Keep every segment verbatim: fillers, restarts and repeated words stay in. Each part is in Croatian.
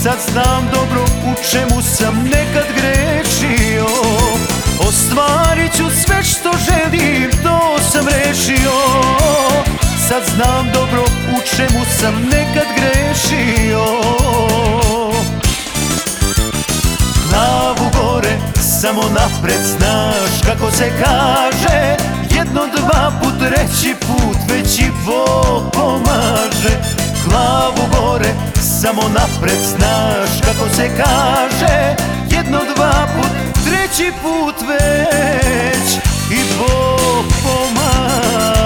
sad znam dobro u čemu sam nekad grešio. Ostvarit ću sve što želim, to sam rešio. Sad znam dobro u čemu sam nekad grešio. Glavu gore, samo napred, znaš kako se kaže. Jedno, dva put, treći put, već i Bog pomaže. Glavu gore, samo napred, znaš kako se kaže. Jedno, dva put, treći put, već i Bog pomaže.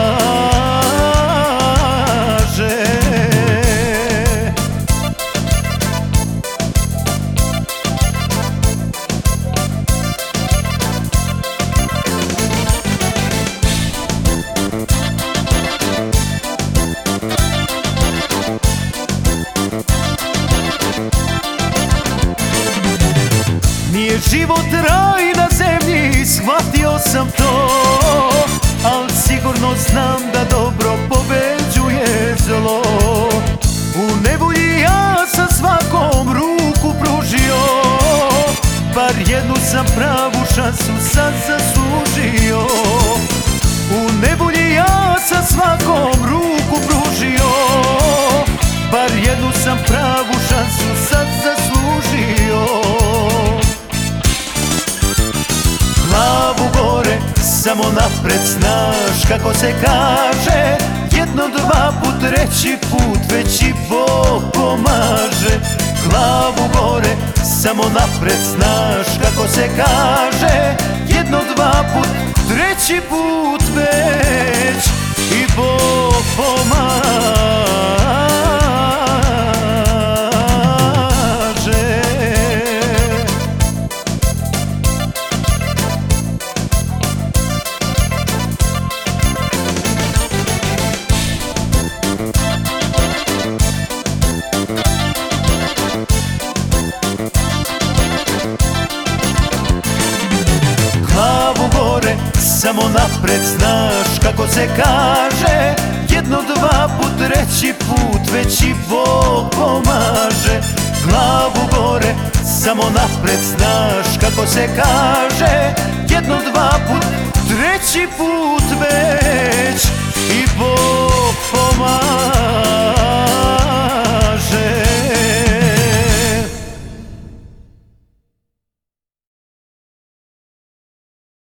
Nije život raj na zemlji, shvatio sam to, al sigurno znam da dobro pobeđuje zlo. U nevolji ja sam svakom ruku pružio, bar jednu sam pravu šansu sad zaslužio. U nevolji ja sam svakom ruku pružio, bar jednu sam pravu šansu sad zaslužio. Glavu gore, samo napred, znaš kako se kaže. Jedno, dva put, treći put, već i Bog pomaže. Glavu gore, samo napred, znaš kako se kaže. Jedno, dva put, treći put, već i Bog pomaže. Glavu gore, samo napred, znaš kako se kaže. Jedno, dva put, treći put, već i Bog pomaže. Glavu gore, samo napred, znaš kako se kaže. Jedno, dva put, treći put, već i Bog pomaže.